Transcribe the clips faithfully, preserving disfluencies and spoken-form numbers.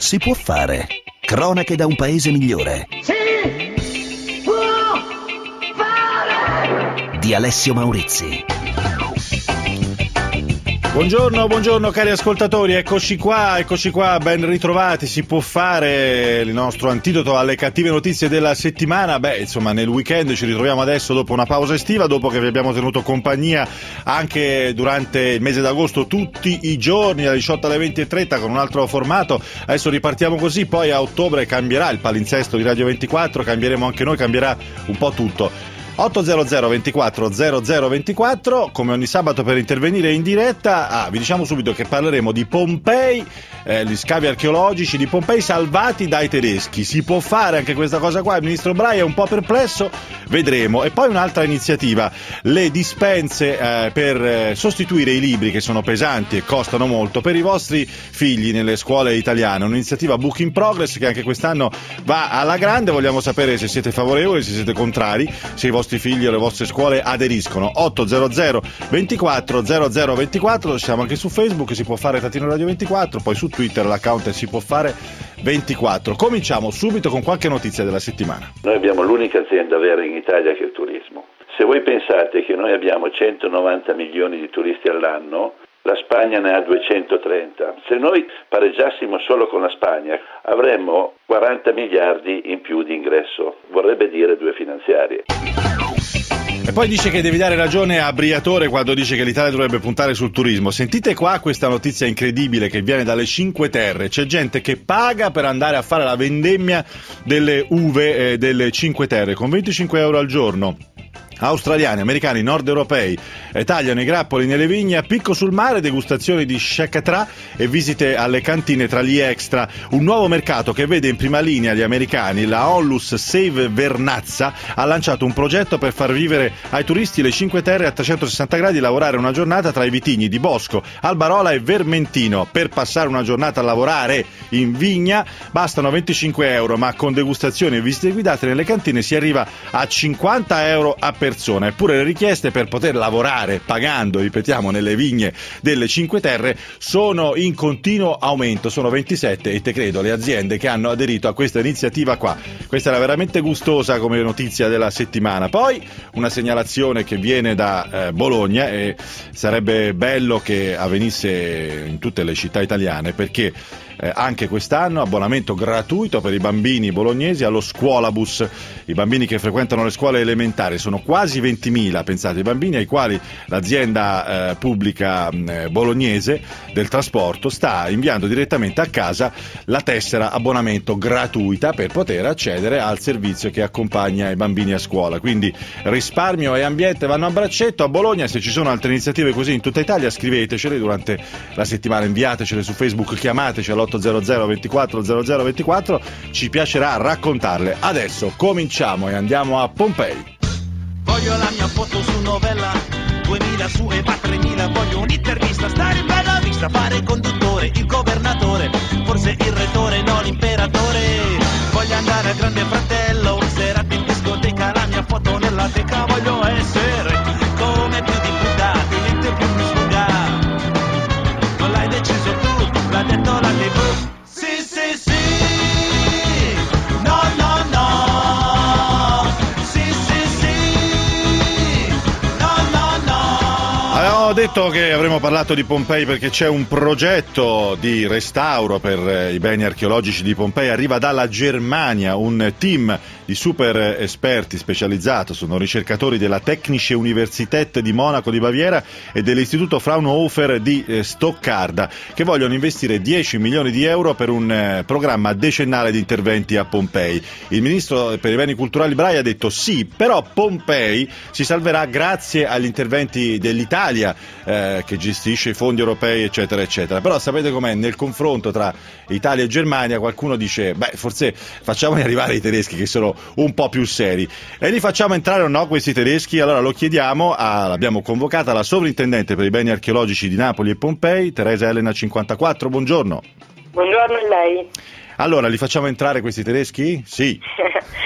Si può fare. Cronache da un paese migliore. Si può fare. Di Alessio Maurizzi. Buongiorno, buongiorno cari ascoltatori, eccoci qua, eccoci qua, ben ritrovati. Si può fare il nostro antidoto alle cattive notizie della settimana. Beh, insomma, nel weekend ci ritroviamo adesso dopo una pausa estiva, dopo che vi abbiamo tenuto compagnia anche durante il mese d'agosto tutti i giorni dalle diciotto alle venti e trenta con un altro formato. Adesso ripartiamo così, poi a ottobre cambierà il palinsesto di Radio ventiquattro, cambieremo anche noi, cambierà un po' tutto. otto zero zero ventiquattro zero zero ventiquattro, come ogni sabato per intervenire in diretta. Ah, vi diciamo subito che parleremo di Pompei, eh, gli scavi archeologici di Pompei salvati dai tedeschi. Si può fare anche questa cosa qua? Il ministro Brai è un po' perplesso, vedremo. E poi un'altra iniziativa, le dispense eh, per eh, sostituire i libri che sono pesanti e costano molto per i vostri figli nelle scuole italiane. Un'iniziativa book in progress che anche quest'anno va alla grande. Vogliamo sapere se siete favorevoli, se siete contrari, se i vostri figli o le vostre scuole aderiscono. Otto zero zero ventiquattro zero zero ventiquattro, siamo anche su Facebook, si può fare Tatino Radio ventiquattro, poi su Twitter l'account è si può fare ventiquattro. Cominciamo subito con qualche notizia della settimana. Noi abbiamo l'unica azienda vera in Italia che è il turismo. Se voi pensate che noi abbiamo centonovanta milioni di turisti all'anno, la Spagna ne ha duecentotrenta. Se noi pareggiassimo solo con la Spagna avremmo quaranta miliardi in più di ingresso, vorrebbe dire due finanziarie. E poi dice che devi dare ragione a Briatore quando dice che l'Italia dovrebbe puntare sul turismo. Sentite qua questa notizia incredibile che viene dalle Cinque Terre. C'è gente che paga per andare a fare la vendemmia delle uve eh, delle Cinque Terre con venticinque euro al giorno. Australiani, americani, nord europei eh, tagliano i grappoli nelle vigne a picco sul mare, degustazioni di chakatra e visite alle cantine tra gli extra. Un nuovo mercato che vede in prima linea gli americani. La Onlus Save Vernazza ha lanciato un progetto per far vivere ai turisti le Cinque Terre a trecentosessanta gradi, lavorare una giornata tra i vitigni di Bosco, Albarola e Vermentino. Per passare una giornata a lavorare in vigna bastano venticinque euro, ma con degustazioni e visite guidate nelle cantine si arriva a cinquanta euro a persona. Eppure le richieste per poter lavorare pagando, ripetiamo, nelle vigne delle Cinque Terre sono in continuo aumento. Sono ventisette e te credo le aziende che hanno aderito a questa iniziativa qua. Questa era veramente gustosa come notizia della settimana. Poi una segnalazione che viene da eh, Bologna, e sarebbe bello che avvenisse in tutte le città italiane, perché Eh, anche quest'anno abbonamento gratuito per i bambini bolognesi allo scuolabus. I bambini che frequentano le scuole elementari sono quasi ventimila, pensate, i bambini ai quali l'azienda eh, pubblica eh, bolognese del trasporto sta inviando direttamente a casa la tessera abbonamento gratuita per poter accedere al servizio che accompagna i bambini a scuola. Quindi risparmio e ambiente vanno a braccetto a Bologna. Se ci sono altre iniziative così in tutta Italia, scrivetecele durante la settimana, inviatecele su Facebook, chiamateci all'otto zero zero ventiquattro zero zero ventiquattro, ci piacerà raccontarle. Adesso cominciamo e andiamo a Pompei. Voglio la mia foto su Novella, duemila su e va tremila, voglio un'intervista, stare in bella vista, fare il conduttore, il governatore, forse il rettore, no l'imperatore. Voglio andare al Grande Fratello, una serata in discoteca, la mia foto nella teca, voglio essere come più di Buddha, niente più mi sfuga. Non l'hai deciso tu, l'ha detto la tivù. Sì, sì, sì. No, no, no. Sì, sì, sì. No, no, no. Avevamo detto che avremmo parlato di Pompei perché c'è un progetto di restauro per eh, i beni archeologici di Pompei. Arriva dalla Germania un team di super esperti specializzato, sono ricercatori della Technische Universität di Monaco di Baviera e dell'Istituto Fraunhofer di eh, Stoccarda, che vogliono investire dieci milioni di euro per un eh, programma decennale di interventi a Pompei. Il ministro per i beni culturali Brai ha detto sì, però Pompei si salverà grazie agli interventi dell'Italia eh, che gestisce i fondi europei eccetera eccetera. Però sapete com'è, nel confronto tra Italia e Germania qualcuno dice beh forse facciamoli arrivare i tedeschi che sono un po' più seri, e li facciamo entrare o no questi tedeschi? Allora lo chiediamo, a, l'abbiamo convocata la sovrintendente per i beni archeologici di Napoli e Pompei, Teresa Elena cinquantaquattro, buongiorno. Buongiorno a lei. Allora li facciamo entrare questi tedeschi? Sì. Sì,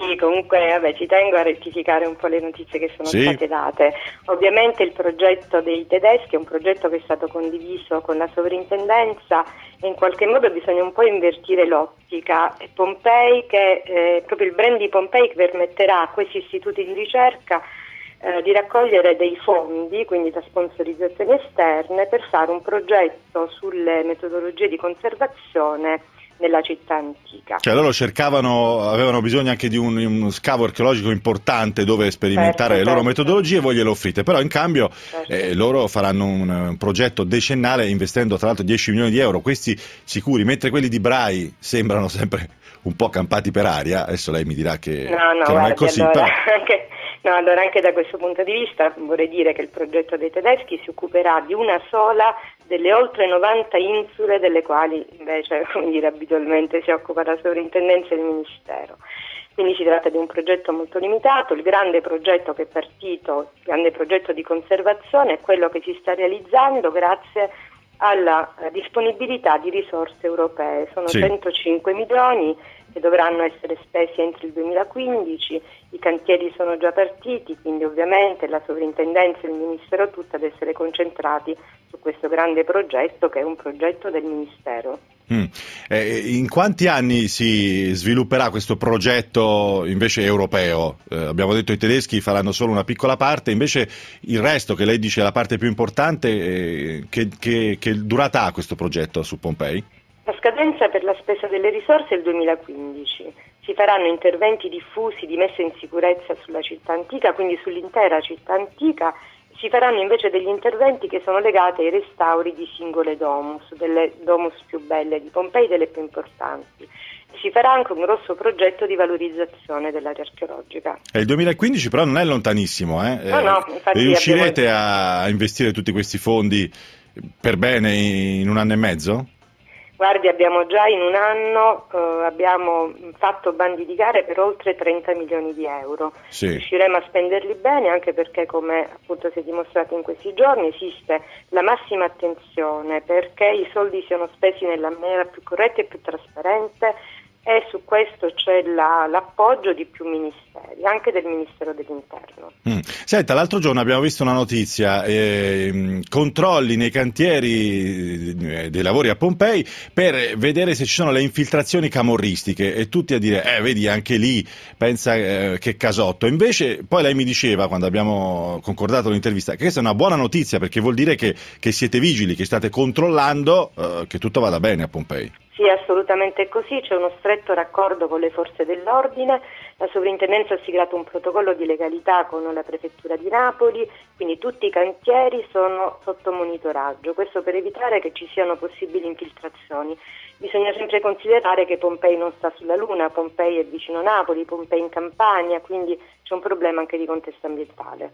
Sì, comunque vabbè, ci tengo a rettificare un po' le notizie che sono sì. state date. Ovviamente il progetto dei tedeschi è un progetto che è stato condiviso con la sovrintendenza e in qualche modo bisogna un po' invertire l'ottica. È Pompei che, eh, proprio il brand di Pompei che permetterà a questi istituti di ricerca eh, di raccogliere dei fondi, quindi da sponsorizzazioni esterne, per fare un progetto sulle metodologie di conservazione nella città antica. Cioè loro cercavano, avevano bisogno anche di un, uno scavo archeologico importante dove sperimentare certo, le loro certo. metodologie, voi glielo offrite, però in cambio certo. eh, loro faranno un, un progetto decennale investendo tra l'altro dieci milioni di euro, questi sicuri, mentre quelli di Brai sembrano sempre un po' campati per aria. Adesso lei mi dirà che, no, no, che non guardi, è così, allora, però... anche, no, allora anche da questo punto di vista vorrei dire che il progetto dei tedeschi si occuperà di una sola delle oltre novanta insule delle quali invece, come dire, abitualmente si occupa la sovrintendenza e il ministero. Quindi si tratta di un progetto molto limitato. Il grande progetto che è partito, il grande progetto di conservazione, è quello che si sta realizzando grazie alla disponibilità di risorse europee. Sono sì. centocinque milioni che dovranno essere spesi entro il duemilaquindici, i cantieri sono già partiti, quindi ovviamente la sovrintendenza e il ministero tutto ad essere concentrati su questo grande progetto che è un progetto del ministero. Mm. Eh, in quanti anni si svilupperà questo progetto invece europeo? Eh, abbiamo detto i tedeschi faranno solo una piccola parte, invece il resto, che lei dice è la parte più importante, eh, che, che, che durata ha questo progetto su Pompei? La scadenza per la spesa delle risorse è il duemilaquindici. Si faranno interventi diffusi di messa in sicurezza sulla città antica, quindi sull'intera città antica. Si faranno invece degli interventi che sono legati ai restauri di singole domus, delle domus più belle di Pompei, delle più importanti. Si farà anche un grosso progetto di valorizzazione dell'area archeologica. E il duemilaquindici però non è lontanissimo, eh? No, no, infatti riuscirete abbiamo... a investire tutti questi fondi per bene in un anno e mezzo? Guardi, abbiamo già in un anno eh, abbiamo fatto bandi di gare per oltre trenta milioni di euro. Sì. Riusciremo a spenderli bene anche perché, come appunto si è dimostrato in questi giorni, esiste la massima attenzione perché i soldi siano spesi nella maniera più corretta e più trasparente, e su questo c'è la, l'appoggio di più ministeri, anche del Ministero dell'Interno. Mm. Senta, l'altro giorno abbiamo visto una notizia, eh, controlli nei cantieri dei lavori a Pompei per vedere se ci sono le infiltrazioni camorristiche, e tutti a dire, eh vedi anche lì, pensa eh, che casotto. Invece poi lei mi diceva, quando abbiamo concordato l'intervista, che questa è una buona notizia perché vuol dire che, che siete vigili, che state controllando eh, che tutto vada bene a Pompei. Sì, assolutamente così, c'è uno stretto raccordo con le forze dell'ordine, la sovrintendenza ha siglato un protocollo di legalità con la prefettura di Napoli, quindi tutti i cantieri sono sotto monitoraggio, questo per evitare che ci siano possibili infiltrazioni. Bisogna sempre considerare che Pompei non sta sulla Luna, Pompei è vicino Napoli, Pompei in Campania, quindi c'è un problema anche di contesto ambientale.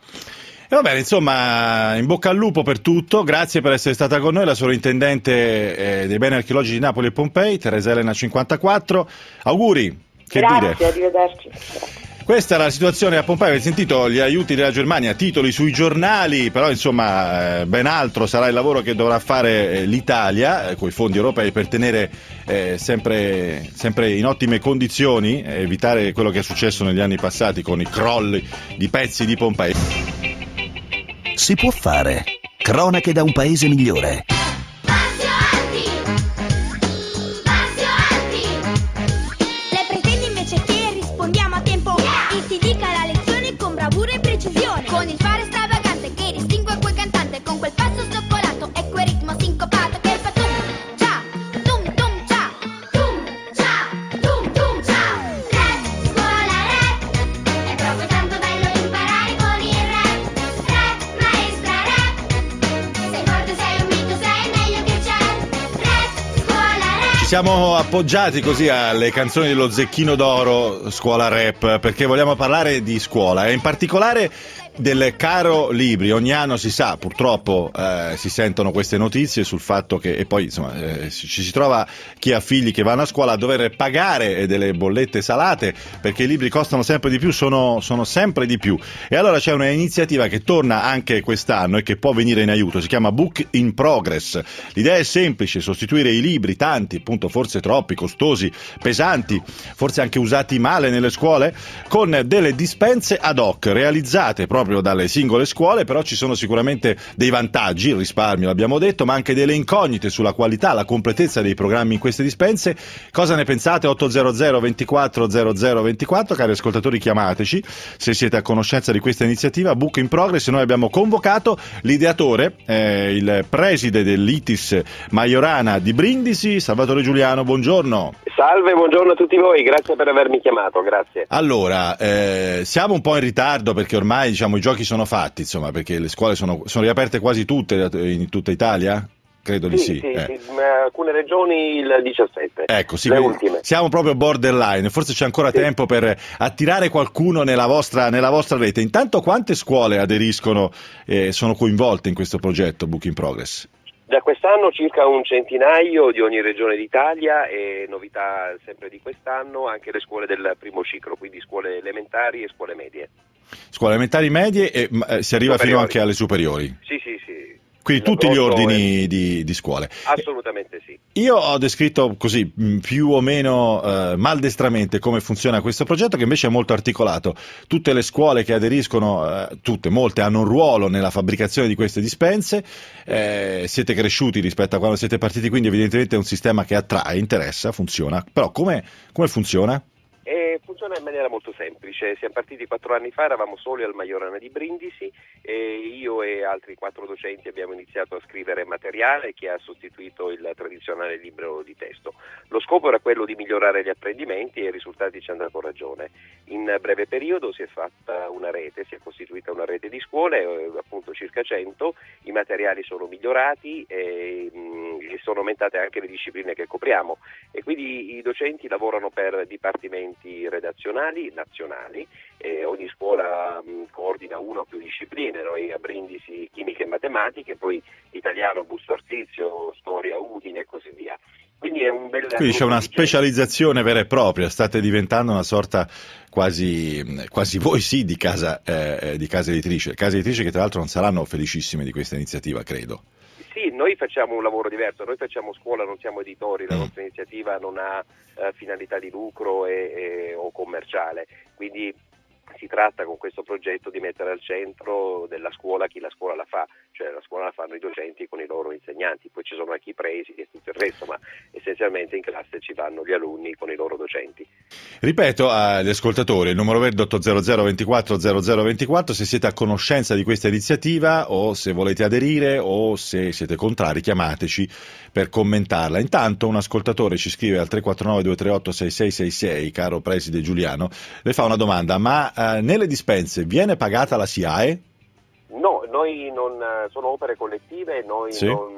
E va bene, insomma, in bocca al lupo per tutto, grazie per essere stata con noi, la sovrintendente eh, dei beni archeologici di Napoli e Pompei, Teresa Elena cinquantaquattro, auguri, che grazie, dire. Arrivederci. Grazie. Questa è la situazione a Pompei, avete sentito gli aiuti della Germania, titoli sui giornali, però insomma eh, ben altro sarà il lavoro che dovrà fare eh, l'Italia eh, con i fondi europei per tenere eh, sempre, sempre in ottime condizioni, eh, evitare quello che è successo negli anni passati con i crolli di pezzi di Pompei. Si può fare. Cronache da un paese migliore. Massimo Alti! Massimo Alti! Le pretendi invece che rispondiamo a tempo yeah! E ti dica la lezione con bravura e precisione, con il fare stravagante che distingue quel cantante, con quel passo scoccolato e quel ritmo sincopato che fa tum cia tum tum cia tum cia tum tum cia. Rap, scuola rap, è proprio tanto bello imparare con il rap. Rap, maestra rap, sei forte, sei un mito, sei meglio che c'è. Rap, scuola rap. Ci siamo appoggiati così alle canzoni dello Zecchino d'Oro, Scuola Rap, perché vogliamo parlare di scuola e in particolare del caro libri. Ogni anno si sa, purtroppo eh, si sentono queste notizie sul fatto che, e poi insomma eh, ci si trova chi ha figli che vanno a scuola a dover pagare delle bollette salate perché i libri costano sempre di più, sono, sono sempre di più. E allora c'è un'iniziativa che torna anche quest'anno e che può venire in aiuto, si chiama Book in Progress. L'idea è semplice: sostituire i libri, tanti, appunto forse troppi, costosi, pesanti, forse anche usati male nelle scuole, con delle dispense ad hoc realizzate proprio dalle singole scuole. Però ci sono sicuramente dei vantaggi, il risparmio l'abbiamo detto, ma anche delle incognite sulla qualità, la completezza dei programmi in queste dispense. Cosa ne pensate? ottocento ventiquattro zero zero ventiquattro, cari ascoltatori, chiamateci se siete a conoscenza di questa iniziativa Book in Progress. Noi abbiamo convocato l'ideatore, eh, il preside dell'I T I S Majorana di Brindisi, Salvatore Giuliano. Buongiorno. Salve, buongiorno a tutti voi, grazie per avermi chiamato, grazie. Allora, eh, siamo un po' in ritardo perché ormai diciamo i giochi sono fatti, insomma, perché le scuole sono, sono riaperte quasi tutte in tutta Italia? Credo di sì. sì. sì, eh. sì in alcune regioni il diciassette. Ecco, sì, le ultime. Siamo proprio borderline, forse c'è ancora sì. tempo per attirare qualcuno nella vostra, nella vostra rete. Intanto, quante scuole aderiscono e sono coinvolte in questo progetto Book in Progress? Da quest'anno circa un centinaio di ogni regione d'Italia, e novità sempre di quest'anno anche le scuole del primo ciclo, quindi scuole elementari e scuole medie. Scuole elementari, medie e eh, si arriva superiori. Fino anche alle superiori? Sì, sì, sì. Quindi tutti gli ordini è... di, di scuole. Assolutamente sì. Io ho descritto così più o meno eh, maldestramente come funziona questo progetto, che invece è molto articolato. Tutte le scuole che aderiscono, eh, tutte, molte, hanno un ruolo nella fabbricazione di queste dispense. Eh, siete cresciuti rispetto a quando siete partiti, quindi evidentemente è un sistema che attrae, interessa, funziona. Però come, come funziona? E funziona in maniera molto semplice. Siamo partiti quattro anni fa, eravamo soli al Majorana di Brindisi e io e altri quattro docenti abbiamo iniziato a scrivere materiale che ha sostituito il tradizionale libro di testo. Lo scopo era quello di migliorare gli apprendimenti e i risultati ci hanno dato ragione. In breve periodo si è fatta una rete, si è costituita una rete di scuole, appunto circa cento, i materiali sono migliorati e, e sono aumentate anche le discipline che copriamo, e quindi i docenti lavorano per dipartimenti redazionali nazionali, e ogni scuola mh, coordina una o più discipline. Noi a Brindisi chimica e matematica, poi italiano, busto arsizio, storia, Udine e così via. Quindi è un bel Quindi c'è una specializzazione vera e propria, state diventando una sorta quasi, quasi voi sì di casa, eh, di casa editrice, case editrici che tra l'altro non saranno felicissime di questa iniziativa, credo. Sì, noi facciamo un lavoro diverso, noi facciamo scuola, non siamo editori, la nostra iniziativa non ha eh, finalità di lucro e, e, o commerciale, quindi si tratta con questo progetto di mettere al centro della scuola chi la scuola la fa, cioè la scuola la fanno i docenti con i loro insegnanti, poi ci sono anche i presidi e tutto il resto, ma essenzialmente in classe ci vanno gli alunni con i loro docenti. Ripeto agli ascoltatori, il numero verde ottocento ventiquattro zero zero ventiquattro, se siete a conoscenza di questa iniziativa o se volete aderire o se siete contrari, chiamateci per commentarla. Intanto un ascoltatore ci scrive al tre quattro nove due tre otto sei sei sei sei, caro preside Giuliano, le fa una domanda: ma eh, nelle dispense viene pagata la S I A E? No, noi non sono opere collettive, noi sì. non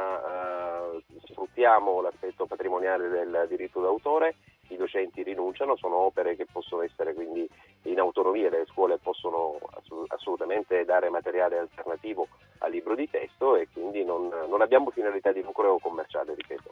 uh, sfruttiamo l'aspetto patrimoniale del diritto d'autore, i docenti rinunciano, sono opere che possono essere quindi in autonomia, le scuole possono assolutamente dare materiale alternativo al libro di testo e quindi non, non abbiamo finalità di lucro commerciale, ripeto.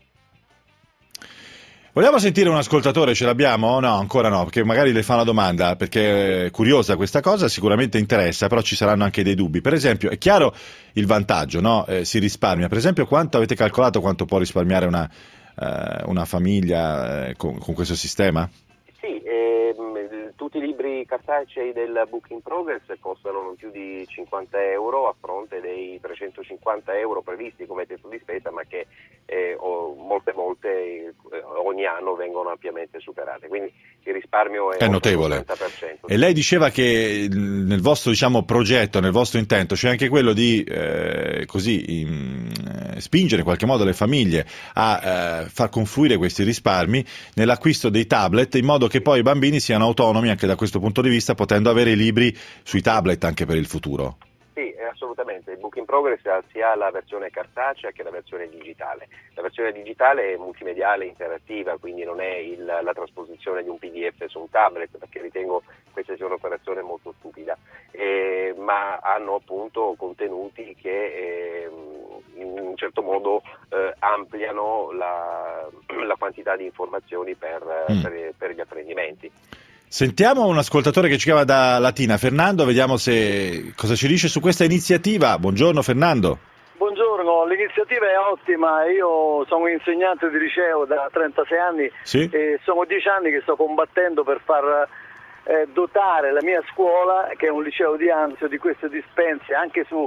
Vogliamo sentire un ascoltatore, ce l'abbiamo? No, ancora no, perché magari le fa una domanda, perché è curiosa questa cosa, sicuramente interessa, però ci saranno anche dei dubbi. Per esempio, è chiaro il vantaggio, no? Eh, si risparmia. Per esempio, quanto avete calcolato quanto può risparmiare una, eh, una famiglia eh, con, con questo sistema? Sì, ehm, tutti i libri cartacei del Book in Progress costano non più di cinquanta euro a fronte dei trecentocinquanta euro previsti come tetto di spesa, ma che eh, o, molte volte eh, ogni anno vengono ampiamente superate, quindi il risparmio è, è notevole. trenta per cento. E lei diceva che nel vostro, diciamo, progetto, nel vostro intento c'è anche quello di eh, così in, eh, spingere in qualche modo le famiglie a eh, far confluire questi risparmi nell'acquisto dei tablet, in modo che poi i bambini siano autonomi anche da questo punto di vista, potendo avere i libri sui tablet anche per il futuro. Sì, assolutamente, il Book in Progress ha sia la versione cartacea che la versione digitale. La versione digitale è multimediale interattiva, quindi non è il, la trasposizione di un P D F su un tablet, perché ritengo questa sia un'operazione molto stupida, eh, ma hanno appunto contenuti che eh, in un certo modo eh, ampliano la, la quantità di informazioni per, mm. per, per gli apprendimenti. Sentiamo un ascoltatore che ci chiama da Latina, Fernando, vediamo se cosa ci dice su questa iniziativa. Buongiorno Fernando. Buongiorno, l'iniziativa è ottima, io sono insegnante di liceo da trentasei anni sì? e sono dieci anni che sto combattendo per far eh, dotare la mia scuola, che è un liceo di Anzio, di queste dispense anche su,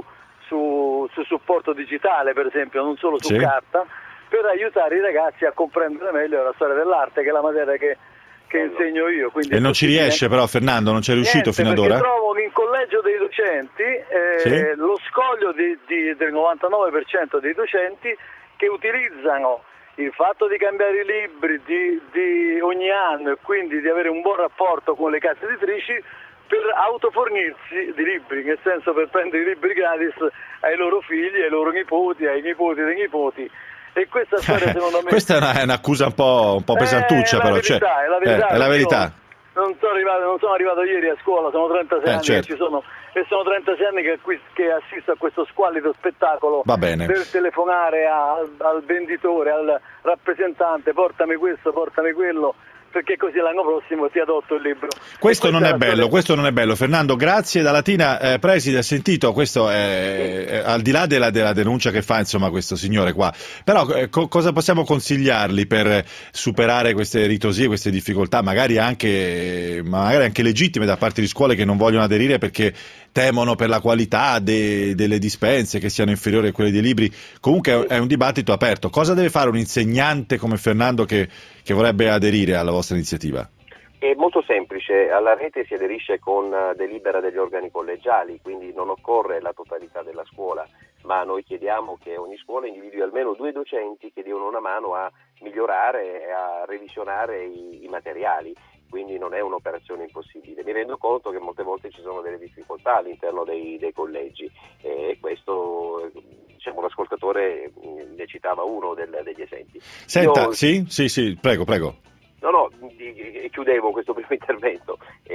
su, su supporto digitale, per esempio, non solo su sì? carta, per aiutare i ragazzi a comprendere meglio la storia dell'arte, che è la materia che che insegno io. E non ci riesce però Fernando, non ci è riuscito Niente, fino ad ora? Trovo in collegio dei docenti eh, sì? lo scoglio di, di, del novantanove per cento dei docenti che utilizzano il fatto di cambiare i libri di, di ogni anno e quindi di avere un buon rapporto con le case editrici per autofornirsi di libri, nel senso per prendere i libri gratis ai loro figli, ai loro nipoti, ai nipoti dei nipoti. E questa storia secondo me... Questa è, una, è un'accusa un po', un po' pesantuccia, eh, però. Verità, cioè, è la verità. Eh, è la verità. Non sono, arrivato, non sono arrivato ieri a scuola, sono trentasei eh, anni certo. che ci sono, e sono trentasei anni che, che assisto a questo squallido spettacolo. Va bene. Per telefonare a, al venditore, al rappresentante, portami questo, portami quello, perché così l'anno prossimo ti adotto il libro. Questo non è bello, storia. questo non è bello. Fernando, grazie da Latina. Eh, Preside, ha sentito, questo è, è, al di là della, della denuncia che fa insomma questo signore qua, però eh, co- cosa possiamo consigliargli per superare queste ritosie, queste difficoltà, magari anche, magari anche legittime da parte di scuole che non vogliono aderire perché temono per la qualità de- delle dispense che siano inferiori a quelle dei libri? Comunque è un dibattito aperto. Cosa deve fare un insegnante come Fernando che, che vorrebbe aderire alla vostra iniziativa? È molto semplice, alla rete si aderisce con delibera degli organi collegiali, quindi non occorre la totalità della scuola, ma noi chiediamo che ogni scuola individui almeno due docenti che diano una mano a migliorare e a revisionare i, i materiali. Quindi non è un'operazione impossibile. Mi rendo conto che molte volte ci sono delle difficoltà all'interno dei, dei collegi e questo, diciamo, l'ascoltatore ne citava uno del, degli esempi. Senta, Io... sì, sì, sì, prego, prego. No, no, chiudevo questo primo intervento.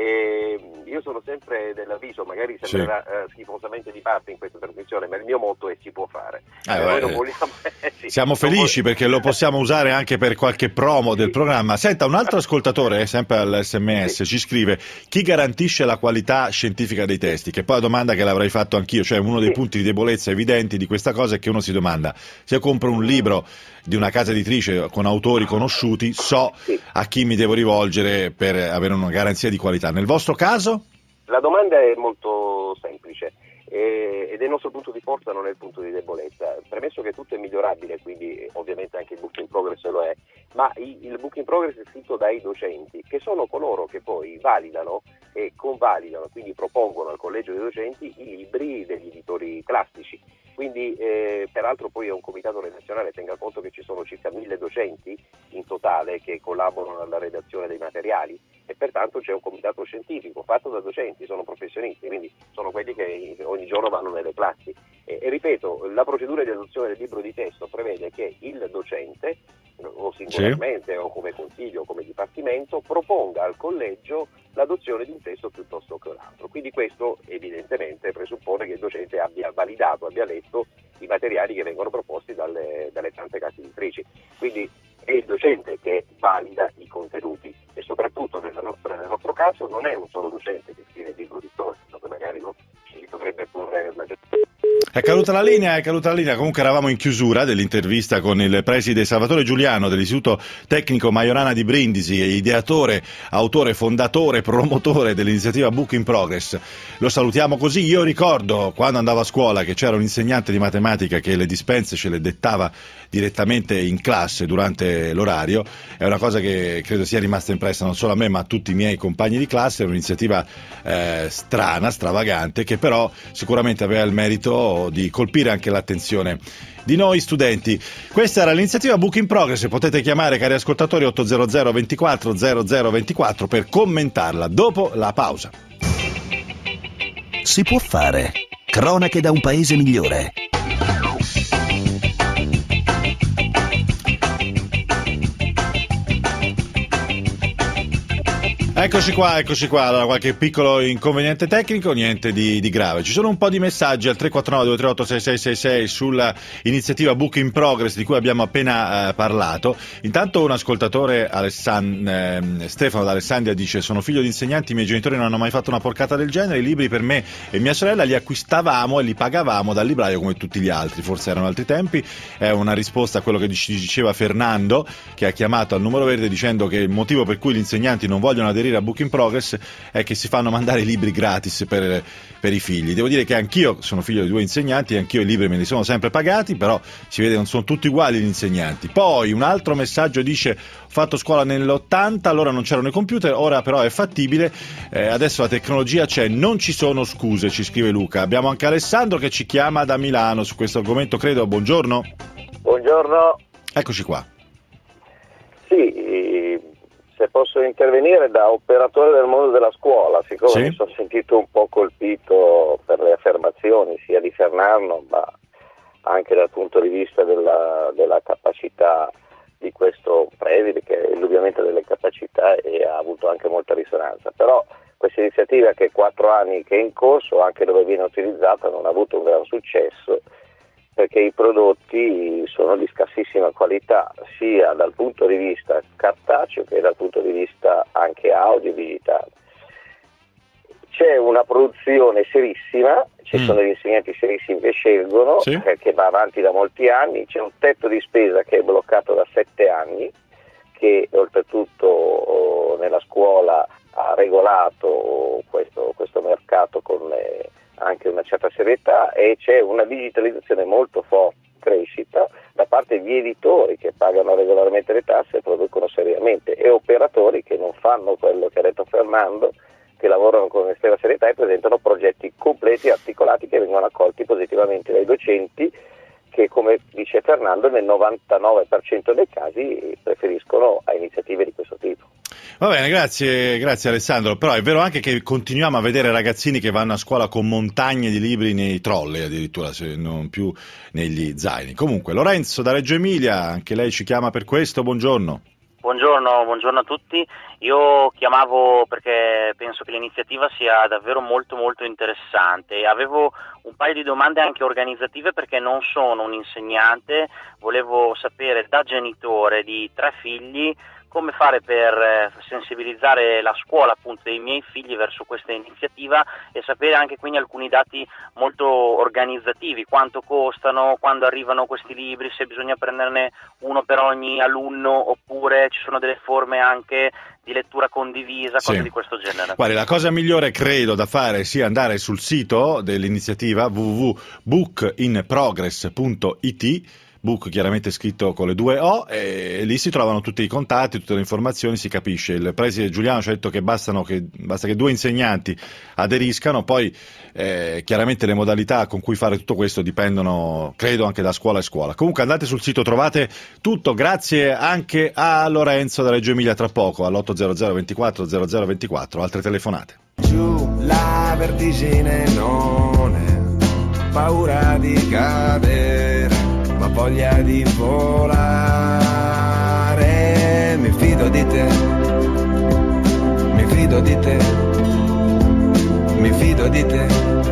E io sono sempre dell'avviso, magari sembrerà sì. uh, schifosamente di parte in questa trasmissione, ma il mio motto è si può fare. Eh, noi non vogliamo... sì, siamo felici può... perché lo possiamo usare anche per qualche promo del programma. Senta, un altro ascoltatore, sempre all'esse emme esse, sì. ci scrive: chi garantisce la qualità scientifica dei testi? Che poi è la domanda che l'avrei fatto anch'io, cioè uno dei sì. punti di debolezza evidenti di questa cosa è che uno si domanda: se io compro un libro di una casa editrice con autori conosciuti, so sì. a chi mi devo rivolgere per avere una garanzia di qualità. Nel vostro caso? La domanda è molto semplice eh, ed è il nostro punto di forza, non è il punto di debolezza. Premesso che tutto è migliorabile, quindi ovviamente anche il Book in Progress lo è, ma il Book in Progress è scritto dai docenti, che sono coloro che poi validano e convalidano, quindi propongono al collegio dei docenti i libri degli editori classici. Quindi eh, peraltro poi è un comitato redazionale, tenga conto che ci sono circa mille docenti in totale che collaborano alla redazione dei materiali e pertanto c'è un comitato scientifico fatto da docenti, sono professionisti, quindi sono quelli che ogni giorno vanno nelle classi e, e ripeto, la procedura di adozione del libro di testo prevede che il docente o singolarmente sì. o come consiglio o come dipartimento proponga al collegio l'adozione di un testo piuttosto che un altro. Quindi questo evidentemente presuppone che il docente abbia validato, abbia letto i materiali che vengono proposti dalle, dalle tante case editrici. Quindi è il docente che valida i contenuti e soprattutto nella nostra, nel nostro caso non è un solo docente che scrive il libro di storia, dove magari no, ci dovrebbe porre una gestione. È caduta la linea, è caduta la linea. Comunque eravamo in chiusura dell'intervista con il preside Salvatore Giuliano dell'Istituto Tecnico Majorana di Brindisi, ideatore, autore, fondatore, promotore dell'iniziativa Book in Progress. Lo salutiamo così. Io ricordo quando andavo a scuola che c'era un insegnante di matematica che le dispense ce le dettava direttamente in classe durante l'orario. È una cosa che credo sia rimasta impressa non solo a me ma a tutti i miei compagni di classe. È un'iniziativa eh, strana, stravagante, che però sicuramente aveva il merito di colpire anche l'attenzione di noi studenti. Questa era l'iniziativa Book in Progress e potete chiamare, cari ascoltatori, otto zero zero ventiquattro zero zero ventiquattro per commentarla dopo la pausa. Si può fare. Cronache da un paese migliore. Eccoci qua, eccoci qua. Allora, qualche piccolo inconveniente tecnico, niente di, di grave. Ci sono un po' di messaggi al tre quattro nove due tre otto sei sei sei sei sulla iniziativa Book in Progress di cui abbiamo appena eh, parlato. Intanto un ascoltatore, Alessan, eh, Stefano d'Alessandria, dice: sono figlio di insegnanti, i miei genitori non hanno mai fatto una porcata del genere, i libri per me e mia sorella li acquistavamo e li pagavamo dal libraio come tutti gli altri, forse erano altri tempi. È una risposta a quello che diceva Fernando, che ha chiamato al numero verde dicendo che il motivo per cui gli insegnanti non vogliono aderire a Book in Progress è che si fanno mandare i libri gratis per, per i figli. Devo dire che anch'io sono figlio di due insegnanti, anch'io i libri me li sono sempre pagati, però si vede che non sono tutti uguali gli insegnanti. Poi un altro messaggio dice: ho fatto scuola nell'ottanta, allora non c'erano i computer, ora però è fattibile, eh, adesso la tecnologia c'è, non ci sono scuse, ci scrive Luca. Abbiamo anche Alessandro che ci chiama da Milano su questo argomento, credo. Buongiorno. Buongiorno. Eccoci qua. Sì, se posso intervenire da operatore del mondo della scuola, siccome sì. mi sono sentito un po' colpito per le affermazioni sia di Fernando, ma anche dal punto di vista della, della capacità di questo preside, che è indubbiamente delle capacità e ha avuto anche molta risonanza. Però questa iniziativa, che è quattro anni che è in corso, anche dove viene utilizzata, non ha avuto un gran successo, perché i prodotti sono di scarsissima qualità, sia dal punto di vista cartaceo che dal punto di vista anche audio e digitale. C'è una produzione serissima, ci mm. sono gli insegnanti serissimi che scelgono, sì. eh, che va avanti da molti anni, c'è un tetto di spesa che è bloccato da sette anni, che oltretutto oh, nella scuola ha regolato questo, questo mercato con le, anche una certa serietà, e c'è una digitalizzazione molto forte, crescita da parte di editori che pagano regolarmente le tasse e producono seriamente, e operatori che non fanno quello che ha detto Fernando, che lavorano con estrema serietà e presentano progetti completi e articolati che vengono accolti positivamente dai docenti, che, come dice Fernando, nel novantanove per cento dei casi preferiscono a iniziative di questo tipo. Va bene, grazie, grazie Alessandro. Però è vero anche che continuiamo a vedere ragazzini che vanno a scuola con montagne di libri nei trolley, addirittura, se non più negli zaini. Comunque, Lorenzo da Reggio Emilia, anche lei ci chiama per questo, buongiorno. Buongiorno, buongiorno a tutti. Io chiamavo perché penso che l'iniziativa sia davvero molto molto interessante. Avevo un paio di domande anche organizzative, perché non sono un insegnante, volevo sapere da genitore di tre figli come fare per sensibilizzare la scuola appunto dei miei figli verso questa iniziativa, e sapere anche quindi alcuni dati molto organizzativi: quanto costano, quando arrivano questi libri, se bisogna prenderne uno per ogni alunno oppure ci sono delle forme anche di lettura condivisa, cose sì. di questo genere. Guardi, la cosa migliore credo da fare sia andare sul sito dell'iniziativa w w w punto book in progress punto i t, book chiaramente scritto con le due O, e lì si trovano tutti i contatti, tutte le informazioni, si capisce. Il preside Giuliano ci ha detto che, bastano che basta che due insegnanti aderiscano, poi eh, chiaramente le modalità con cui fare tutto questo dipendono, credo, anche da scuola e scuola. Comunque andate sul sito, trovate tutto. Grazie anche a Lorenzo da Reggio Emilia. Tra poco all'otto zero zero ventiquattro zero zero ventiquattro altre telefonate. Giù la vertigine non è paura di cadere, ma voglia di volare. Mi fido di te, mi fido di te, mi fido di te,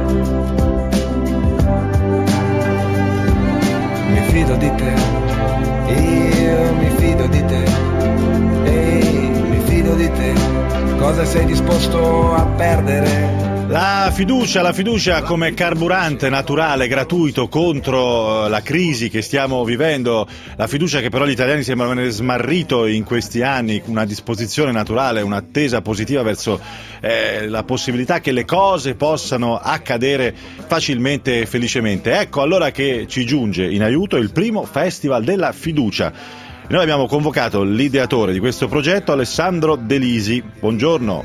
mi fido di te, io mi fido di te, ehi, mi fido di te. Cosa sei disposto a perdere? La fiducia, la fiducia come carburante naturale, gratuito contro la crisi che stiamo vivendo, la fiducia che però gli italiani sembrano aver smarrito in questi anni, una disposizione naturale, un'attesa positiva verso eh, la possibilità che le cose possano accadere facilmente e felicemente. Ecco allora che ci giunge in aiuto il primo Festival della Fiducia. Noi abbiamo convocato l'ideatore di questo progetto, Alessandro De Lisi. Buongiorno.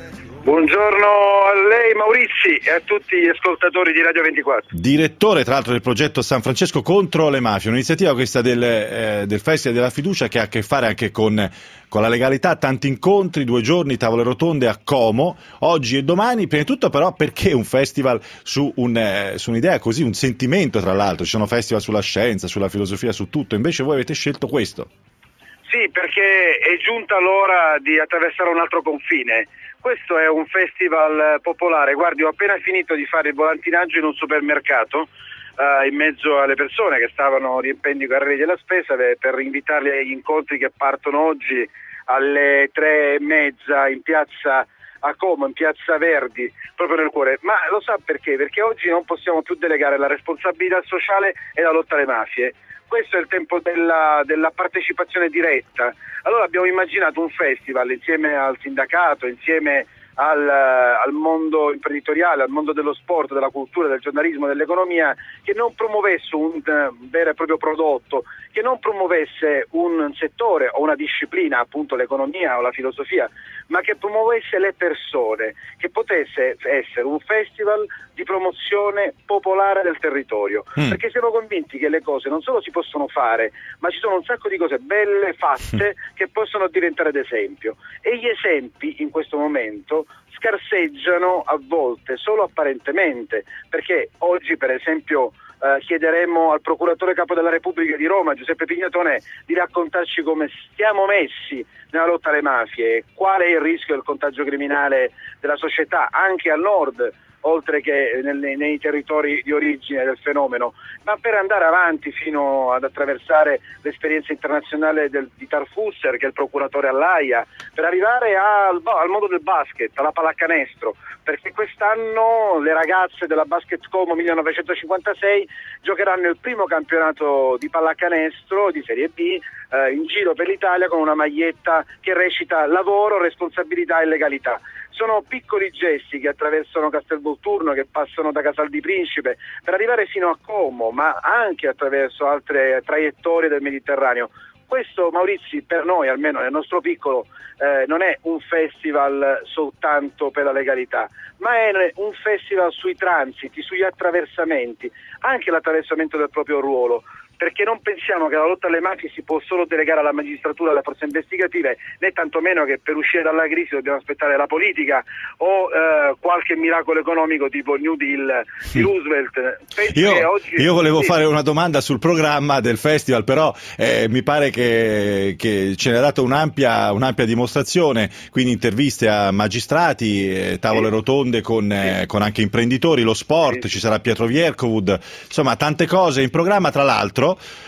Buongiorno a lei Maurizi e a tutti gli ascoltatori di Radio ventiquattro. Direttore tra l'altro del progetto San Francesco contro le mafie, un'iniziativa questa del, eh, del Festival della Fiducia che ha a che fare anche con, con la legalità, tanti incontri, due giorni, tavole rotonde a Como, oggi e domani. Prima di tutto però perché un festival su, un, eh, su un'idea così, un sentimento tra l'altro, ci sono festival sulla scienza, sulla filosofia, su tutto, invece voi avete scelto questo. Sì, perché è giunta l'ora di attraversare un altro confine. Questo è un festival popolare. Guardi, ho appena finito di fare il volantinaggio in un supermercato uh, in mezzo alle persone che stavano riempendo i carrelli della spesa per, per invitarli agli incontri che partono oggi alle tre e mezza in piazza a Como, in piazza Verdi, proprio nel cuore. Ma lo sa perché? Perché oggi non possiamo più delegare la responsabilità sociale e la lotta alle mafie. Questo è il tempo della, della partecipazione diretta. Allora abbiamo immaginato un festival insieme al sindacato, insieme al, al mondo imprenditoriale, al mondo dello sport, della cultura, del giornalismo, dell'economia, che non promuovesse un uh, vero e proprio prodotto, che non promuovesse un settore o una disciplina, appunto l'economia o la filosofia, ma che promuovesse le persone, che potesse essere un festival di promozione popolare del territorio, mm. perché siamo convinti che le cose non solo si possono fare, ma ci sono un sacco di cose belle fatte mm. che possono diventare d'esempio, e gli esempi in questo momento scarseggiano a volte solo apparentemente, perché oggi per esempio Uh, chiederemo al procuratore capo della Repubblica di Roma, Giuseppe Pignatone, di raccontarci come stiamo messi nella lotta alle mafie, qual è il rischio del contagio criminale della società anche al nord, oltre che nel, nei territori di origine del fenomeno, ma per andare avanti fino ad attraversare l'esperienza internazionale del, di Tarfusser, che è il procuratore all'Aia, per arrivare al, al mondo del basket, alla pallacanestro, perché quest'anno le ragazze della Basket Como millenovecentocinquantasei giocheranno il primo campionato di pallacanestro di Serie B eh, in giro per l'Italia con una maglietta che recita lavoro, responsabilità e legalità. Sono piccoli gesti che attraversano Castelvolturno, che passano da Casal di Principe per arrivare fino a Como, ma anche attraverso altre traiettorie del Mediterraneo. Questo, Maurizi, per noi, almeno nel nostro piccolo, eh, non è un festival soltanto per la legalità, ma è un festival sui transiti, sugli attraversamenti, anche l'attraversamento del proprio ruolo. Perché non pensiamo che la lotta alle mafie si può solo delegare alla magistratura, alle forze investigative, né tantomeno che per uscire dalla crisi dobbiamo aspettare la politica o eh, qualche miracolo economico tipo il New Deal di Roosevelt. Io, che oggi... io volevo sì. fare una domanda sul programma del festival, però eh, mi pare che, che ce ne ha dato un'ampia, un'ampia dimostrazione, quindi interviste a magistrati, eh, tavole sì. rotonde con, eh, sì. con anche imprenditori, lo sport, sì. ci sarà Pietro Vierkovud, insomma tante cose in programma. Tra l'altro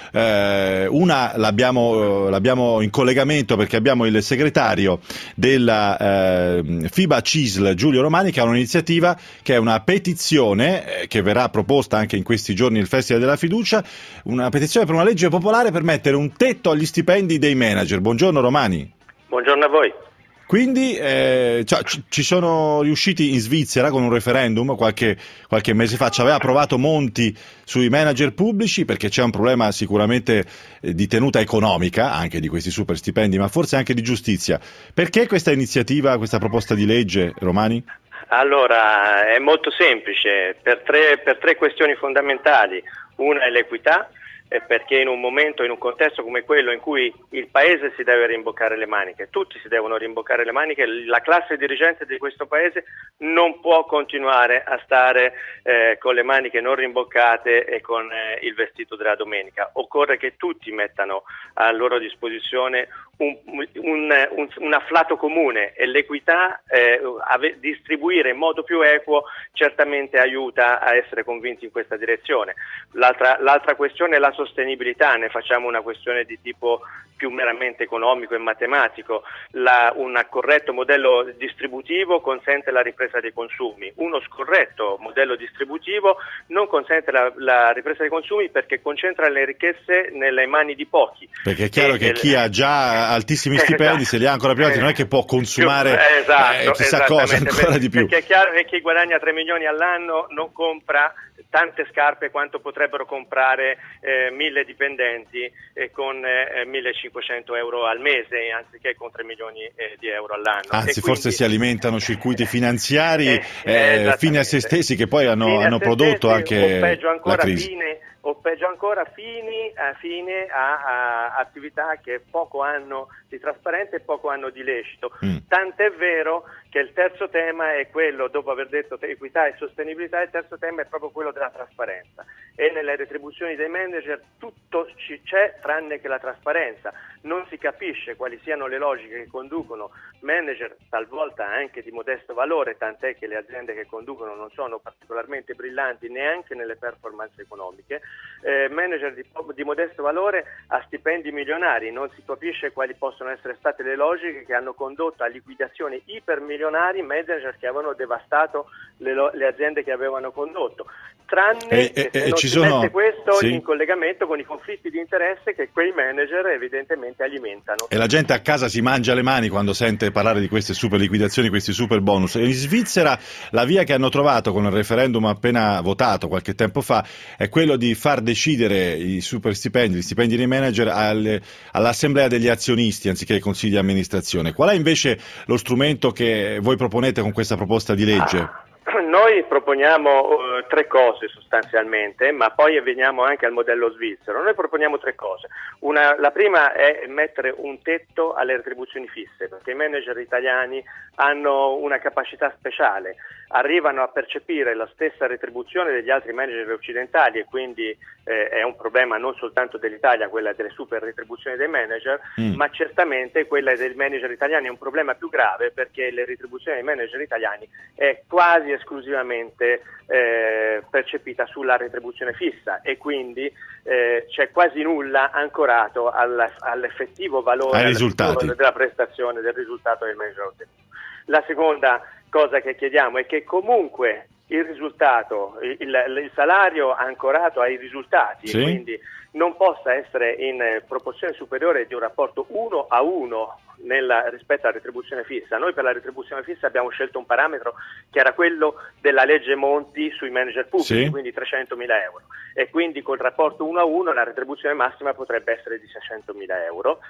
Eh, una l'abbiamo, l'abbiamo in collegamento perché abbiamo il segretario della eh, FIBA C I S L, Giulio Romani, che ha un'iniziativa che è una petizione eh, che verrà proposta anche in questi giorni del Festival della Fiducia, una petizione per una legge popolare per mettere un tetto agli stipendi dei manager. Buongiorno Romani. Buongiorno a voi. Quindi eh, cioè, ci sono riusciti in Svizzera con un referendum qualche, qualche mese fa, ci aveva approvato Monti sui manager pubblici, perché c'è un problema sicuramente eh, di tenuta economica anche di questi super stipendi, ma forse anche di giustizia. Perché questa iniziativa, questa proposta di legge, Romani? Allora, è molto semplice, per tre, per tre questioni fondamentali. Una è l'equità, perché in un momento, in un contesto come quello in cui il paese si deve rimboccare le maniche, tutti si devono rimboccare le maniche, la classe dirigente di questo paese non può continuare a stare eh, con le maniche non rimboccate e con eh, il vestito della domenica. Occorre che tutti mettano a loro disposizione un, un, un, un afflato comune, e l'equità, eh, ave, distribuire in modo più equo certamente aiuta a essere convinti in questa direzione. L'altra, l'altra questione è la sostenibilità, ne facciamo una questione di tipo più meramente economico e matematico. La, un corretto modello distributivo consente la ripresa dei consumi, uno scorretto modello distributivo non consente la, la ripresa dei consumi perché concentra le ricchezze nelle mani di pochi. Perché è chiaro e che il... chi ha già altissimi stipendi, se li ha ancora più alti, non è che può consumare esatto, eh, chissà cosa ancora di più. Perché è chiaro che chi guadagna tre milioni all'anno non compra tante scarpe quanto potrebbero comprare eh, mille dipendenti eh, con eh, millecinquecento euro al mese anziché con tre milioni eh, di euro all'anno. Anzi, e forse quindi, si alimentano circuiti finanziari eh, eh, fini a se stessi, che poi hanno, hanno prodotto stessi, anche o peggio ancora, la crisi. Fine, o peggio ancora fini, a, fine a, a attività che poco hanno di trasparente e poco hanno di lecito. Mm. Tant'è vero che il terzo tema è quello, dopo aver detto equità e sostenibilità, il terzo tema è proprio quello della trasparenza. E nelle retribuzioni dei manager tutto ci c'è tranne che la trasparenza. Non si capisce quali siano le logiche che conducono manager, talvolta anche di modesto valore, tant'è che le aziende che conducono non sono particolarmente brillanti neanche nelle performance economiche, eh, manager di, di modesto valore a stipendi milionari. Non si capisce quali possono essere state le logiche che hanno condotto a liquidazioni ipermilionari manager che avevano devastato le, lo, le aziende che avevano condotto. Tranne e, che e, se non ci si sono... mette questo sì. in collegamento con i conflitti di interesse che quei manager evidentemente alimentano. E la gente a casa si mangia le mani quando sente parlare di queste super liquidazioni, questi super bonus. E in Svizzera la via che hanno trovato con il referendum appena votato qualche tempo fa è quello di far decidere i super stipendi, gli stipendi dei manager alle, all'assemblea degli azionisti anziché ai consigli di amministrazione. Qual è invece lo strumento che voi proponete con questa proposta di legge? Ah. Noi proponiamo uh, tre cose sostanzialmente, ma poi veniamo anche al modello svizzero. Noi proponiamo tre cose. Una, la prima è mettere un tetto alle retribuzioni fisse, perché i manager italiani hanno una capacità speciale, arrivano a percepire la stessa retribuzione degli altri manager occidentali e quindi eh, è un problema non soltanto dell'Italia, quella delle super retribuzioni dei manager, mm. ma certamente quella dei manager italiani è un problema più grave, perché le retribuzioni dei manager italiani è quasi esclusivamente eh, percepita sulla retribuzione fissa e quindi eh, c'è quasi nulla ancorato alla, all'effettivo valore, all'effettivo valore della prestazione, del risultato del manager ottenuto. La seconda cosa che chiediamo è che comunque il risultato, il, il salario ancorato ai risultati, sì. quindi non possa essere in proporzione superiore di un rapporto uno a uno nella, rispetto alla retribuzione fissa. Noi per la retribuzione fissa abbiamo scelto un parametro che era quello della legge Monti sui manager pubblici, sì. quindi trecentomila euro, e quindi col rapporto uno a uno la retribuzione massima potrebbe essere di seicentomila euro.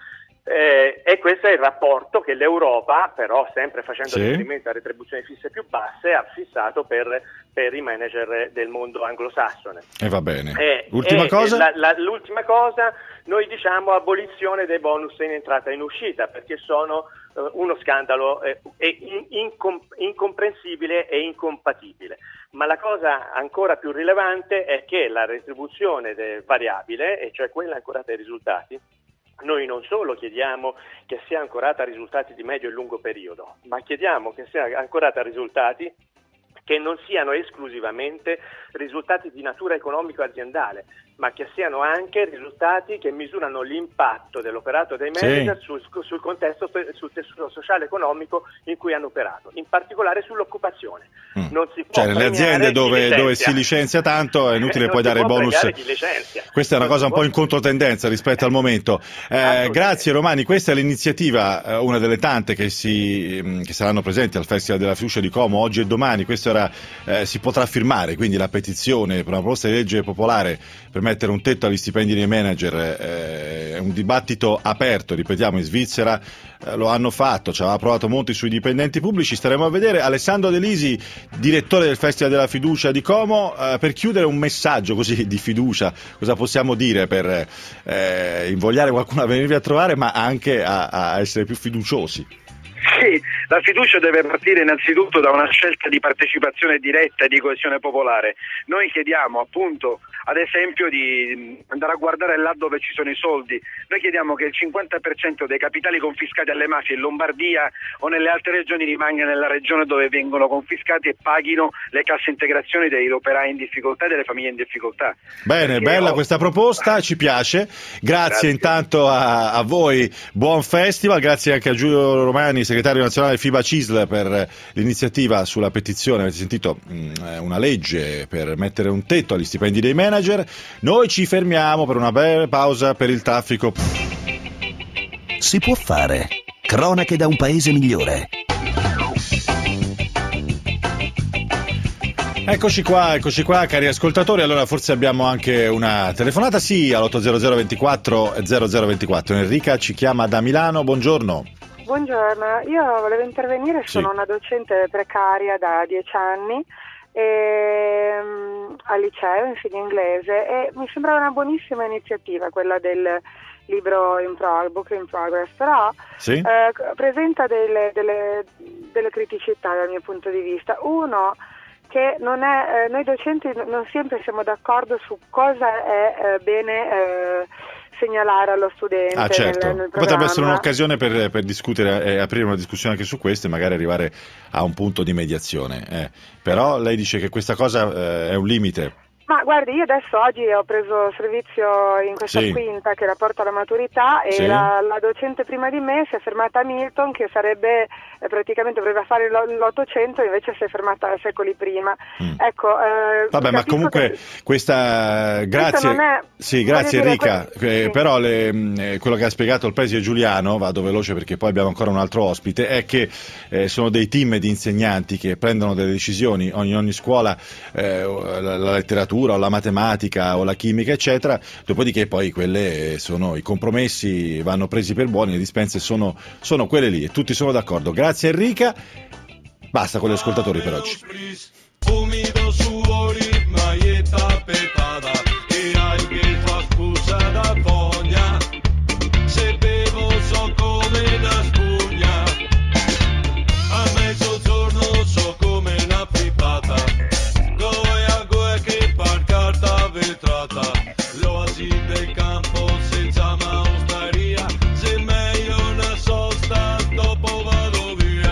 Eh, e questo è il rapporto che l'Europa, però sempre facendo sì. riferimento a retribuzioni fisse più basse, ha fissato per, per i manager del mondo anglosassone. E eh, va bene. Eh, Ultima eh, cosa? La, la, l'ultima cosa, noi diciamo abolizione dei bonus in entrata e in uscita, perché sono uh, uno scandalo eh, in, incom- incomprensibile e incompatibile. Ma la cosa ancora più rilevante è che la retribuzione variabile, e cioè quella ancorata ai risultati, noi non solo chiediamo che sia ancorata a risultati di medio e lungo periodo, ma chiediamo che sia ancorata a risultati che non siano esclusivamente risultati di natura economico-aziendale, ma che siano anche risultati che misurano l'impatto dell'operato dei manager sì. sul, sul contesto, sul tessuto sociale e economico in cui hanno operato, in particolare sull'occupazione. Mm. Non si può cioè nelle aziende dove, dove si licenzia tanto è inutile poi dare bonus. Questa è una cosa un po' in controtendenza rispetto al momento. Eh, grazie Romani, questa è l'iniziativa, eh, una delle tante che, si, che saranno presenti al Festival della Fiducia di Como oggi e domani. Questo era, eh, si potrà firmare, quindi la petizione per una proposta di legge popolare per mettere un tetto agli stipendi dei manager. Eh, è un dibattito aperto, ripetiamo, in Svizzera eh, lo hanno fatto, ci aveva provato Monti sui dipendenti pubblici. Staremo a vedere. Alessandro De Lisi, direttore del Festival della Fiducia di Como, eh, per chiudere un messaggio così di fiducia, cosa possiamo dire per eh, invogliare qualcuno a venirvi a trovare, ma anche a, a essere più fiduciosi? Sì, la fiducia deve partire innanzitutto da una scelta di partecipazione diretta e di coesione popolare. Noi chiediamo appunto, ad esempio, di andare a guardare là dove ci sono i soldi. Noi chiediamo che il cinquanta per cento dei capitali confiscati alle mafie in Lombardia o nelle altre regioni rimanga nella regione dove vengono confiscati e paghino le casse integrazioni degli operai in difficoltà e delle famiglie in difficoltà. Bene, Perché bella ho... questa proposta, ci piace. Grazie, grazie. intanto a, a voi, buon festival, grazie anche a Giulio Romani, segretario nazionale FIBA C I S L, per l'iniziativa sulla petizione. Avete sentito, mh, una legge per mettere un tetto agli stipendi dei manager. Noi ci fermiamo per una breve pausa per il traffico. Si può fare. Cronache da un paese migliore. Eccoci qua, eccoci qua cari ascoltatori, allora forse abbiamo anche una telefonata, sì, all'otto zero zero ventiquattro zero zero ventiquattro. Enrica ci chiama da Milano, buongiorno. Buongiorno, io volevo intervenire, Sì. sono una docente precaria da dieci anni e, um, al liceo, insegno inglese e mi sembrava una buonissima iniziativa quella del libro in pro, book in progress, però Sì. eh, presenta delle, delle, delle criticità dal mio punto di vista. Uno, che non è, eh, noi docenti non sempre siamo d'accordo su cosa è eh, bene eh, segnalare allo studente. Ah, certo. nel, nel Potrebbe essere programma. un'occasione per, per discutere e aprire una discussione anche su questo e magari arrivare a un punto di mediazione. Eh. Però lei dice che questa cosa eh, è un limite. Ma guardi, io adesso oggi ho preso servizio in questa Sì. quinta che rapporta alla maturità e Sì. la, la docente prima di me si è fermata a Milton, che sarebbe eh, praticamente doveva fare l'o- l'Ottocento, invece si è fermata secoli prima. Mm. Ecco, eh, Vabbè, ma capisco comunque che- questa grazie, non è- sì, grazie voglio dire, Enrica. que- Eh, sì. però le, mh, quello che ha spiegato il preside Giuliano, vado veloce perché poi abbiamo ancora un altro ospite, è che eh, sono dei team di insegnanti che prendono delle decisioni ogni, ogni scuola, eh, la, la letteratura o la matematica o la chimica eccetera, dopodiché poi quelle sono i compromessi, vanno presi per buoni, le dispense sono, sono quelle lì e tutti sono d'accordo. Grazie Enrica, basta con gli ascoltatori per oggi. Umido suori, maglietta petata e hai che fa scusa da fogna. Se bevo so come una spugna, a mezzogiorno so come una frittata. Goe a goe che par carta vetrata, l'oasi del campo si chiama osteria. Se meglio una sosta dopo vado via.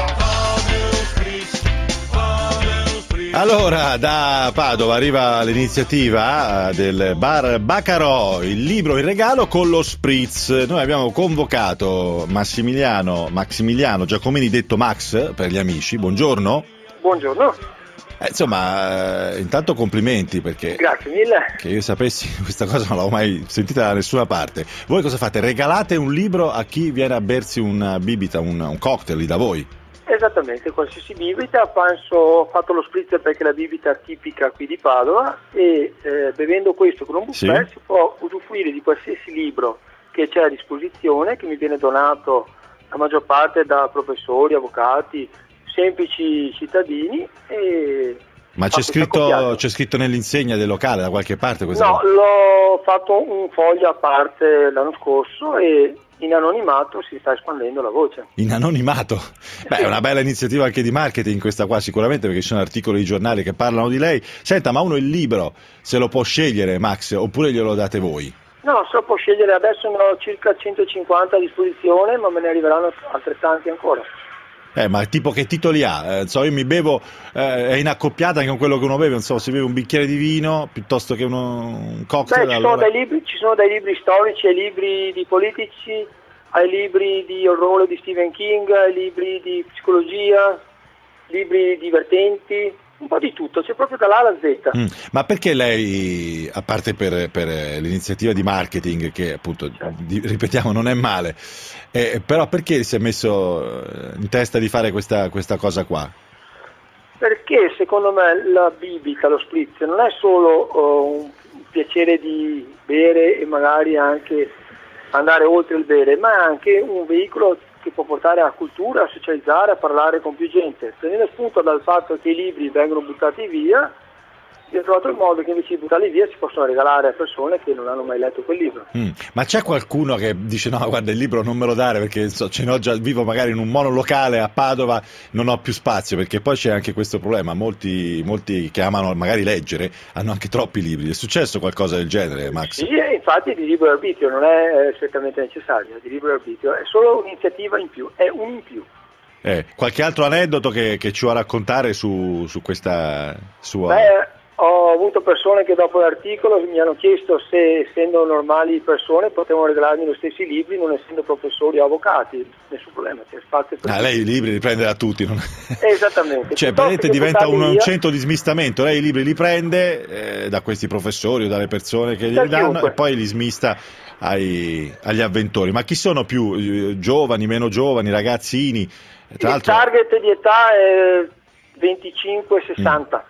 Fabio Spritz, Fabio Spritz. Allora, da Padova arriva l'iniziativa del bar Baccarò, il libro in regalo con lo spritz. Noi abbiamo convocato Massimiliano, Maximiliano Giacomini, detto Max per gli amici. Buongiorno. Buongiorno, Eh, insomma, eh, intanto complimenti perché grazie mille. che io sapessi questa cosa non l'avevo mai sentita da nessuna parte. Voi cosa fate? Regalate un libro a chi viene a bersi una bibita, un, un cocktail lì da voi? Esattamente, qualsiasi bibita, penso, ho fatto lo spritz perché è la bibita tipica qui di Padova e eh, bevendo questo con un buffet Sì. si può usufruire di qualsiasi libro che c'è a disposizione, che mi viene donato la maggior parte da professori, avvocati, semplici cittadini e Ma c'è questa scritto, accoppiata. c'è scritto nell'insegna del locale da qualche parte questa No, cosa? l'ho fatto un foglio a parte l'anno scorso e in anonimato si sta espandendo la voce. In anonimato? Beh, è una bella iniziativa anche di marketing questa qua sicuramente, perché ci sono articoli di giornali che parlano di lei. Senta, ma uno il libro se lo può scegliere Max oppure glielo date voi? No, se lo può scegliere, adesso ne ho circa centocinquanta a disposizione, ma me ne arriveranno altrettanti ancora. Eh, ma tipo che titoli ha? Eh, so, io mi bevo, eh, è inaccoppiata anche con quello che uno beve, non so, si beve un bicchiere di vino piuttosto che uno, un cocktail. Beh, ci sono, allora... dai libri, ci sono dai libri storici ai libri di politici, ai libri di orrore di Stephen King, ai libri di psicologia, libri divertenti, un po' di tutto, c'è proprio dall'A alla Z. Mm, ma perché lei, a parte per, per l'iniziativa di marketing, che appunto, di, ripetiamo, non è male, eh, però perché si è messo in testa di fare questa, questa cosa qua? Perché secondo me la bibita, lo spritz, non è solo uh, un piacere di bere e magari anche andare oltre il bere, ma è anche un veicolo che può portare a cultura, a socializzare, a parlare con più gente. Tenendo spunto dal fatto che i libri vengono buttati via, io ho trovato il modo che invece di buttarli via si possono regalare a persone che non hanno mai letto quel libro. Mm, ma c'è qualcuno che dice no, guarda, il libro non me lo dare perché so, ce n'ho già, vivo magari in un monolocale a Padova, non ho più spazio, perché poi c'è anche questo problema, molti, molti che amano magari leggere hanno anche troppi libri. È successo qualcosa del genere, Max? Sì, e infatti di libero arbitrio non è eh, strettamente necessario, di libero arbitrio è solo un'iniziativa in più, è un in più. Eh, qualche altro aneddoto che, che ci vuoi raccontare su, su questa sua... Beh, ho avuto persone che dopo l'articolo mi hanno chiesto se, essendo normali persone, potevano regalarmi lo stessi libri, non essendo professori o avvocati. Nessun problema, c'è spazio per Ah, tutti. lei i libri li prende da tutti, non... Esattamente. Cioè, Piuttosto praticamente che diventa un, buttarli un via, centro di smistamento. Lei i libri li prende eh, da questi professori o dalle persone che Da glieli danno chiunque. e poi li smista ai, agli avventori. Ma chi sono più? Eh, giovani, meno giovani, ragazzini? Tra il l'altro... target di età è venticinque sessanta.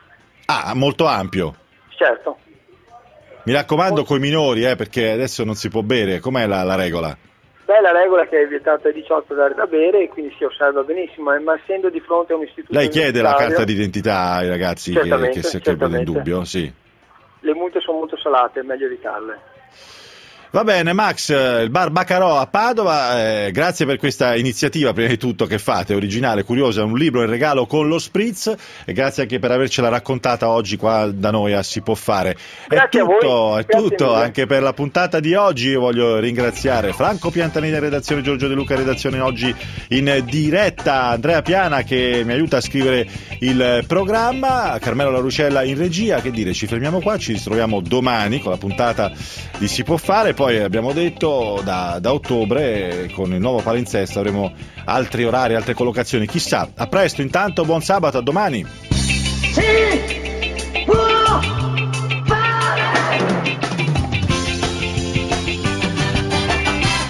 Ah, molto ampio. Certo. Mi raccomando coi minori, eh, perché adesso non si può bere. Com'è la, la regola? Beh, la regola è che è vietata ai diciotto dare da bere e quindi si osserva benissimo, ma essendo di fronte a un istituto Lei chiede la carta d'identità ai ragazzi che, che si chiedono in dubbio? Sì. Le multe sono molto salate, è meglio evitarle. Va bene, Max, il bar Baccarò a Padova, eh, grazie per questa iniziativa, prima di tutto, che fate, originale, curiosa, un libro in regalo con lo spritz, e grazie anche per avercela raccontata oggi qua da noi a Si Può Fare. Grazie è tutto, a voi. è Grazie tutto mille. anche per la puntata di oggi. Io voglio ringraziare Franco Piantanini in redazione, Giorgio De Luca in redazione oggi in diretta, Andrea Piana che mi aiuta a scrivere il programma, Carmelo La Rucella in regia. Che dire, ci fermiamo qua, ci ritroviamo domani con la puntata di Si Può Fare. Poi abbiamo detto da, da ottobre con il nuovo palinsesto avremo altri orari, altre collocazioni, chissà. A presto, intanto buon sabato, a domani. Sì!